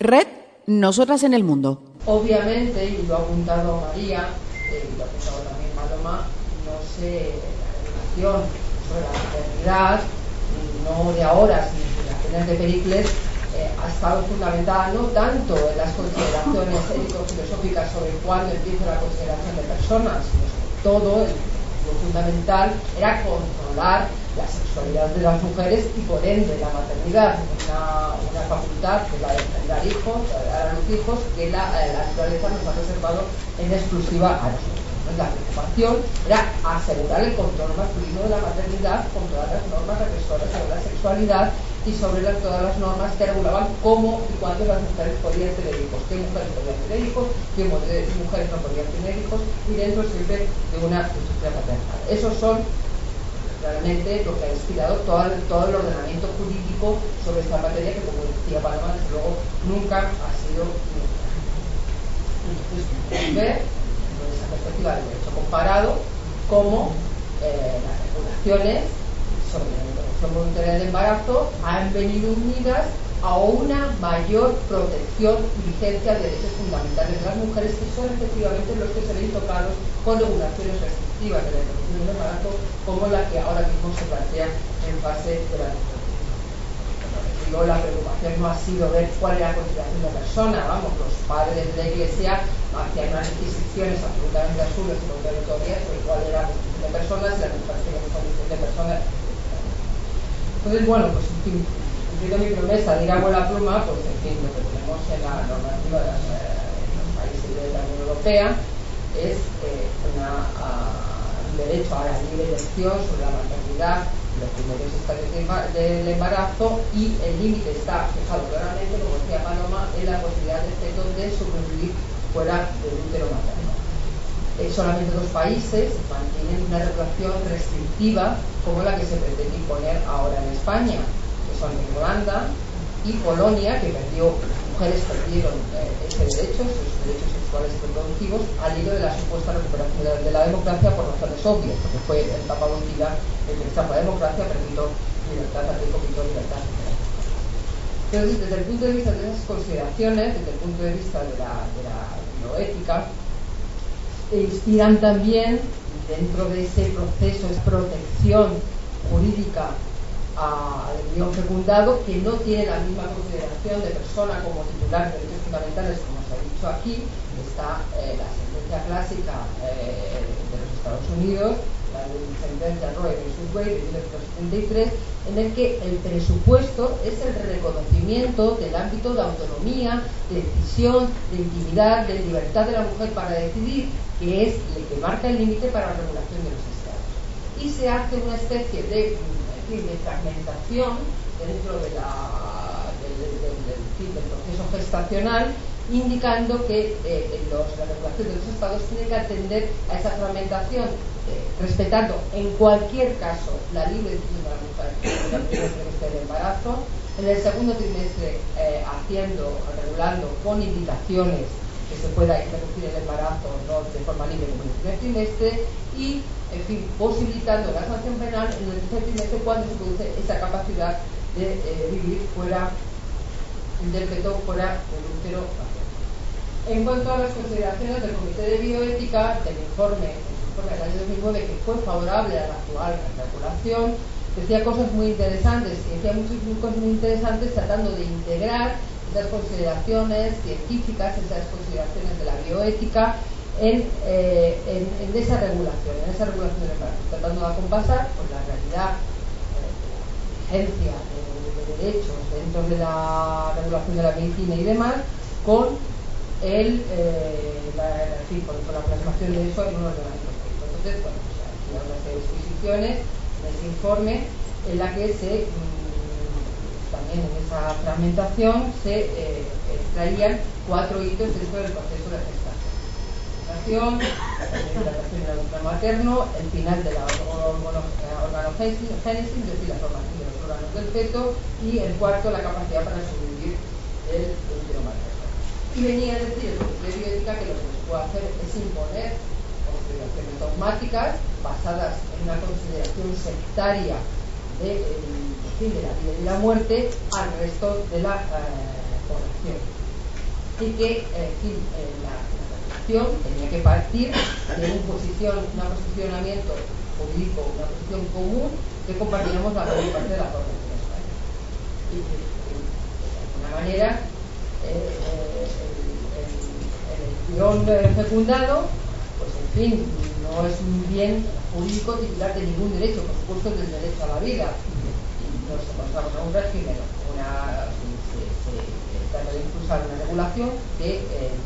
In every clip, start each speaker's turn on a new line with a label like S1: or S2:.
S1: Red Nosotras en el Mundo.
S2: Obviamente, y lo ha apuntado María, y lo ha apuntado también Paloma, no sé, la relación sobre la maternidad, no de ahora, sino de las generaciones de Pericles, ha estado fundamentada no tanto en las consideraciones ético-filosóficas sobre cuándo empieza la consideración de personas, sino sobre todo lo fundamental era controlar la sexualidad de las mujeres y por ende la maternidad, una facultad que la de dar hijos, dar a los hijos, que la naturaleza nos ha reservado en exclusiva a nosotros. La preocupación era asegurar el control masculino de la maternidad con todas las normas regresoras sobre la sexualidad y sobre todas las normas que regulaban cómo y cuándo las mujeres podían tener hijos, qué mujeres podían tener hijos, qué mujeres no podían tener hijos, y dentro siempre de una industria paternal. Esos son realmente lo que ha inspirado todo el ordenamiento jurídico sobre esta materia, que como decía Paloma, desde luego nunca ha sido neutral. Entonces, podemos ver desde esa perspectiva del derecho comparado cómo las regulaciones sobre la interrupción voluntaria del embarazo han venido unidas a una mayor protección y vigencia de derechos fundamentales de las mujeres, que son efectivamente los que se ven tocados con regulaciones restrictivas de la interrupción del embarazo, como la que ahora mismo se plantea en fase de la digo, la preocupación no ha sido ver cuál era la consideración de la persona, vamos, los padres de la Iglesia hacían unas disquisiciones absolutamente absurdas y contradictorias sobre cuál era la condición de personas y la consideración de condición de personas. Entonces, bueno, pues en fin, cumpliendo mi promesa de ir a vuela pluma, pues en fin, lo que tenemos en la normativa de los países de la Unión Europea es un derecho a la libre elección sobre la maternidad, los primeros estadios del embarazo, y el límite está fijado claramente, como decía Paloma, en la posibilidad del feto de sobrevivir fuera del útero materno. Solamente 2 países mantienen una regulación restrictiva como la que se pretende imponer ahora en España, que son Irlanda y Polonia, que mujeres perdieron ese derecho, sus derechos sexuales y reproductivos, al hilo de la supuesta recuperación de la democracia por razones obvias, porque fue el Papa Wojtyła el que trajo la democracia, permitió libertad, permitió libertad. Entonces, desde el punto de vista de esas consideraciones, desde el punto de vista de la bioética, inspiran también, dentro de ese proceso, esa protección jurídica al embrión fecundado, que no tiene la misma consideración de persona como titular de derechos fundamentales, como se ha dicho aquí. Está la sentencia clásica de los Estados Unidos, la sentencia Roe vs. Wade de 1973, en el que el presupuesto es el reconocimiento del ámbito de autonomía, de decisión, de intimidad, de libertad de la mujer para decidir, que es el que marca el límite para la regulación de los estados. Y se hace una especie de fragmentación dentro del proceso gestacional, indicando que la regulación de los estados tiene que atender a esa fragmentación, respetando en cualquier caso la libre decisión de la mujer en el primer trimestre del embarazo, en el segundo trimestre regulando con indicaciones que se pueda interrumpir el embarazo no de forma libre como en el primer trimestre, y en fin, posibilitando la sanción penal en el tercer trimestre cuando se produce esa capacidad de vivir fuera del feto, fuera del útero materno. En cuanto a las consideraciones del Comité de Bioética, del informe del año 2009, que fue favorable a la actual regulación, decía cosas muy interesantes, tratando de integrar esas consideraciones científicas, esas consideraciones de la bioética en esa regulación del embarazo, tratando de acompasar pues, la realidad, la vigencia de derechos dentro de la regulación de la medicina y demás, con la plasmación de eso en un ordenamiento jurídico. Entonces, bueno, pues aquí hay una serie de disposiciones en ese informe en la que también en esa fragmentación se extraían 4 hitos dentro del proceso de gestación: la hidratación del útero materno, el final de la organogénesis, es decir, la formación de los órganos del feto, y el cuarto, la capacidad para sobrevivir del útero materno. Y venía a decir el Comité de Bioética que lo que se puede hacer es imponer consideraciones dogmáticas basadas en una consideración sectaria de la vida y la muerte al resto de la población. y que la regulación tenía que partir de un posicionamiento jurídico, una posición común que compartíamos la mayor parte de la población española. Y de alguna manera el embrión fecundado, pues en fin, no es un bien jurídico titular de ningún derecho, por supuesto del derecho a la vida. Y nos encontramos en un régimen, trata de impulsar una regulación que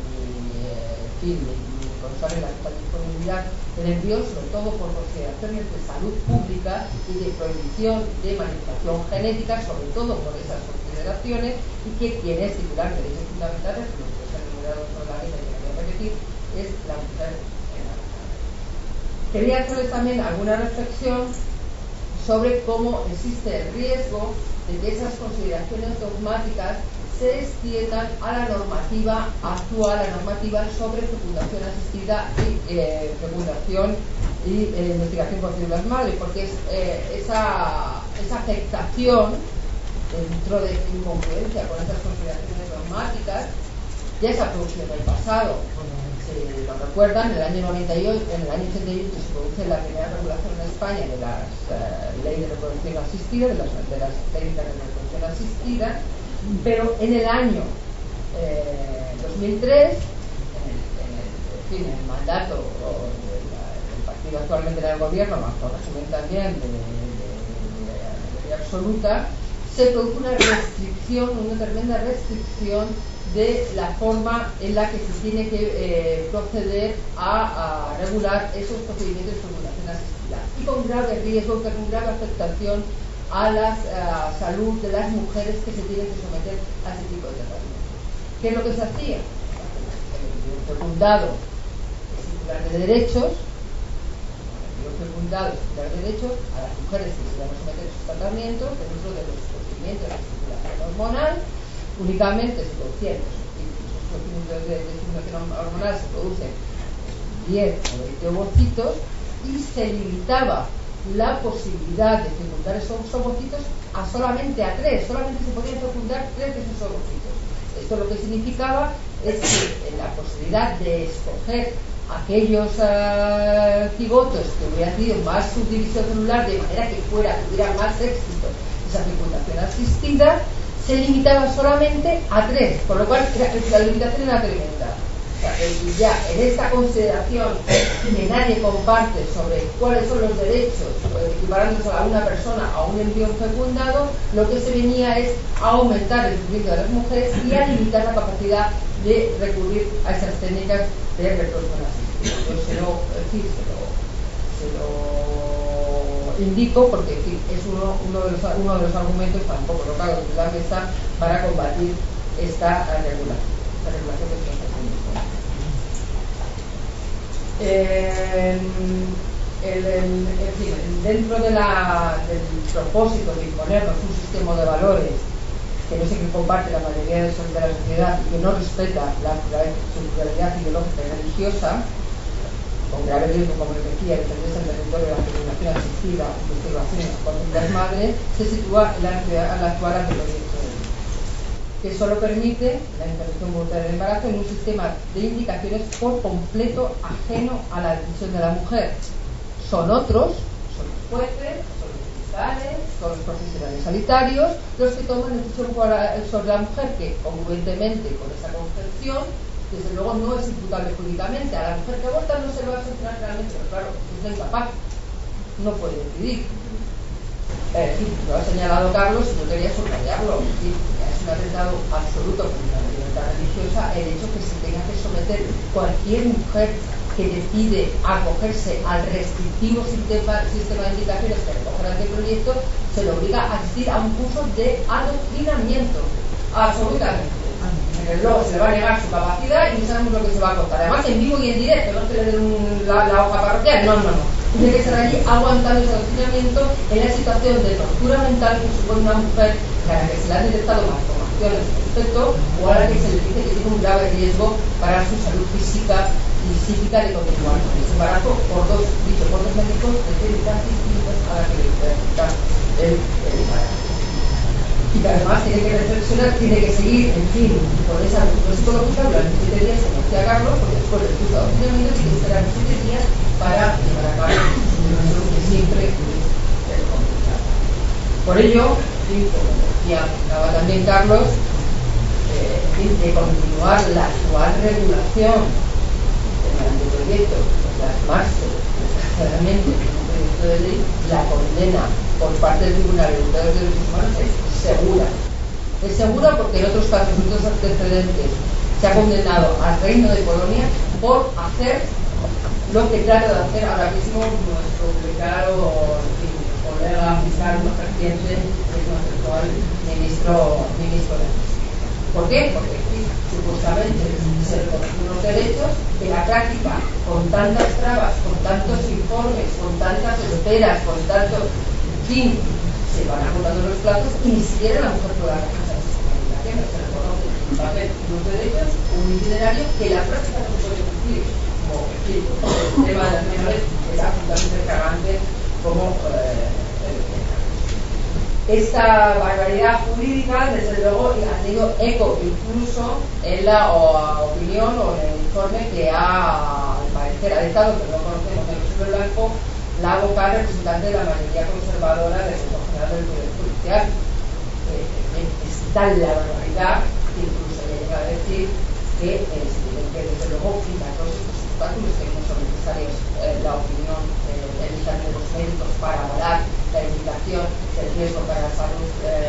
S2: consagra la total disponibilidad del embrión, sobre todo por consideraciones de salud pública y de prohibición de manipulación genética, sobre todo por esas consideraciones, y que quien es titular de derechos fundamentales, los que se han enumerado por la ley, que quería repetir, es la mujer en la mujer. Quería hacerles también alguna reflexión sobre cómo existe el riesgo de que esas consideraciones dogmáticas se extiendan a la normativa actual, la normativa sobre fecundación asistida y fecundación y investigación por células madre, porque esa afectación dentro de incongruencia con esas consideraciones dogmáticas ya se ha producido en el pasado. Si lo recuerdan, en el año 88 se produce la primera regulación en España de las leyes de reproducción asistida, de las técnicas de reproducción asistida, pero en el año 2003, en el mandato del partido actualmente en el gobierno, bajo régimen también de mayoría absoluta, se produjo una restricción, una tremenda restricción de la forma en la que se tiene que proceder a regular esos procedimientos de fecundación asistida, y con grave riesgo, con grave afectación a la salud de las mujeres que se tienen que someter a ese tipo de tratamientos. ¿Qué es lo que se hacía? El fecundado es titular de derechos, a las mujeres que se van a someter a esos tratamientos dentro de los procedimientos de estimulación hormonal. Únicamente se producían esos procedimientos de estimulación hormonal, se producen 10 o 20 ovocitos, y se limitaba la posibilidad de fecundar esos ovocitos a solamente a 3, solamente se podían fecundar 3 de esos ovocitos. Esto lo que significaba es que la posibilidad de escoger aquellos cigotos que hubieran tenido más subdivisión celular, de manera que tuviera más éxito esa fecundación asistida, se limitaba solamente a 3, por lo cual la limitación era tremenda. O sea, ya en esta consideración que nadie comparte sobre cuáles son los derechos, equiparándose a una persona a un embrión fecundado, lo que se venía es a aumentar el sufrimiento de las mujeres y a limitar la capacidad de recurrir a esas técnicas de reproducción asistida. Yo se lo indico porque es uno de los argumentos tampoco colocados en la mesa para combatir esta regulación que se está haciendo. Dentro del propósito de imponernos un sistema de valores que no sé que comparte la mayoría de la sociedad y que no respeta su pluralidad ideológica y religiosa, con grave riesgo, como les decía, de perderse en el territorio de la fecundación asistida, investigación por células madres, se sitúa en la actual anteproyecto de ley, que solo permite la interrupción voluntaria del embarazo en un sistema de indicaciones por completo ajeno a la decisión de la mujer. Son otros, son los jueces, son los fiscales, son los profesionales sanitarios los que toman decisión sobre la mujer, que congruentemente con esa concepción desde luego no es imputable jurídicamente. A la mujer que aborta no se le va a sancionar realmente, pero claro, es incapaz, no puede decidir. Lo ha señalado Carlos y yo quería subrayarlo. Es un atentado absoluto contra la libertad religiosa el hecho que se tenga que someter cualquier mujer que decide acogerse al restrictivo sistema de indicaciones que recoge el anteproyecto, se le obliga a asistir a un curso de adoctrinamiento, absolutamente. Luego se le va a negar su capacidad y no sabemos lo que se va a contar. Además, en vivo y en directo, no se le den la hoja parroquial, no. Tiene que estar allí aguantando ese adoctrinamiento en la situación de tortura mental que supone una mujer a la que se le han detectado malformaciones respecto o a la que se le dice que tiene un grave riesgo para su salud física y psíquica de continuar con ese embarazo por dos médicos de técnicas distintas a la que le puede aplicar el embarazo. y que además tiene que reflexionar, tiene que seguir, en fin, con esa reflexión psicológica durante 7 días, como decía Carlos, porque después del curso de adoctrinamiento tiene que esperar 7 días para llevar a cabo una misión que siempre es complicada. Por ello, sí, como decía también Carlos, de continuar la actual regulación del anteproyecto, plasmarse desgraciadamente en un proyecto de ley, la condena por parte del Tribunal Europeo de Derechos Humanos es segura. Es segura porque en otros casos, en otros antecedentes, se ha condenado al Reino de Polonia por hacer lo que trata de hacer ahora mismo nuestro declarado colega fiscal más reciente, que es nuestro actual ministro de Justicia. ¿Por qué? Porque supuestamente se reconocen unos derechos que la práctica, con tantas trabas, con tantos informes, con tantas esperas, con tanto, en fin, se van agotando los plazos y ni siquiera la mujer puede alcanzar esa sistematización. Se reconoce un papel, unos derechos, un itinerario que la práctica no se puede cumplir. Como el tema de las menores es absolutamente fragante como esta barbaridad jurídica, desde luego, ha tenido eco incluso en la opinión o en el informe que al parecer ha dictado, pero no conocemos el sobre blanco, la vocal representante de la mayoría conservadora del Consejo General del Poder Judicial. Es tal la barbaridad que incluso llega a decir que se tienen que, desde luego, quitar todos estos obstáculos que no son necesarios, la opinión de los médicos para avalar la indicación del riesgo para la salud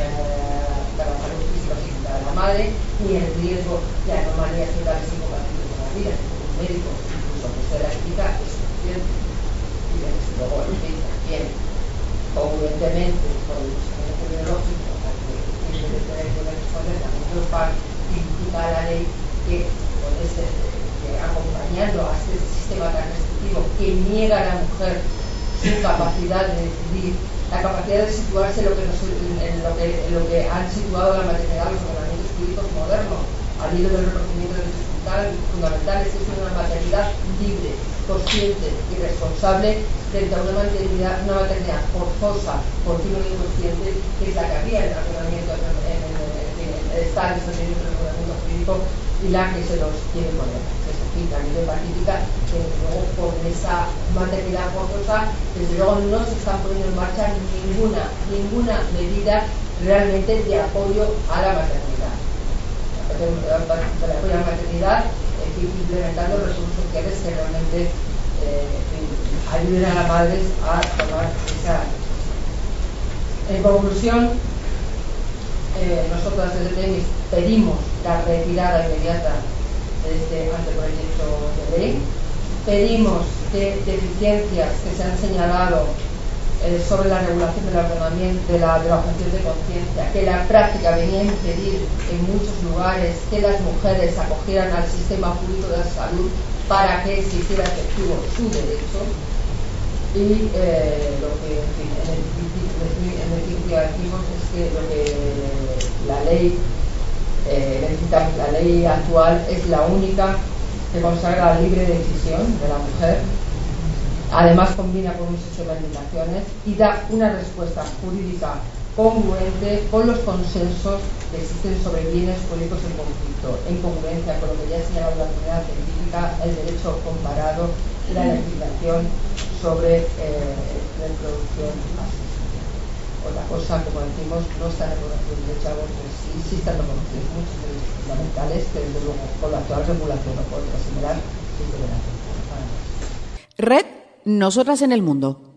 S2: física o psíquica de la madre, ni el riesgo de anomalías totales incompatibles con la vida. Un médico, incluso que sea la clínica, es suficiente. Y desde luego, el médico también, congruentemente con el procedimiento biológico, al que tiene que tener que responder también Europa, implica la ley que puede ser acompañando a este sistema tan restrictivo que niega a la mujer su capacidad de decidir, la capacidad de situarse en lo que han situado la maternidad los ordenamientos jurídicos modernos, al hilo del reconocimiento de derechos fundamentales, es una maternidad libre, consciente y responsable frente a una maternidad forzosa, continua e inconsciente, que es la que había en el ordenamiento, está en el ordenamiento jurídico y la que se los quiere poner. Es decir, la ley de partítica, que luego con esa maternidad forzosa, desde luego no se están poniendo en marcha ninguna medida realmente de apoyo a la maternidad. De apoyo a la maternidad, implementando recursos sociales que realmente ayuden a las madres a tomar esa. En conclusión, nosotras desde TEMIS pedimos la retirada inmediata de este anteproyecto de ley. Pedimos que deficiencias que se han señalado sobre la regulación del ordenamiento de la objeción de conciencia, que la práctica venía a impedir en muchos lugares que las mujeres acogieran al sistema público de la salud para que se hiciera efectivo su derecho. Y lo que, en fin, en el principio decimos es que lo que la ley actual es la única que consagra la libre decisión de la mujer. Además combina con un sistema de limitaciones y da una respuesta jurídica congruente con los consensos que existen sobre bienes jurídicos en conflicto, en congruencia con lo que ya ha señalado la comunidad científica, el derecho comparado y la legislación sobre reproducción asistida. Otra cosa, como decimos, no está reconocido el derecho a aborto, sí están reconocidos muchos derechos fundamentales que desde luego con la actual regulación o con otra similar sí se verán.
S1: Red Nosotras en el Mundo.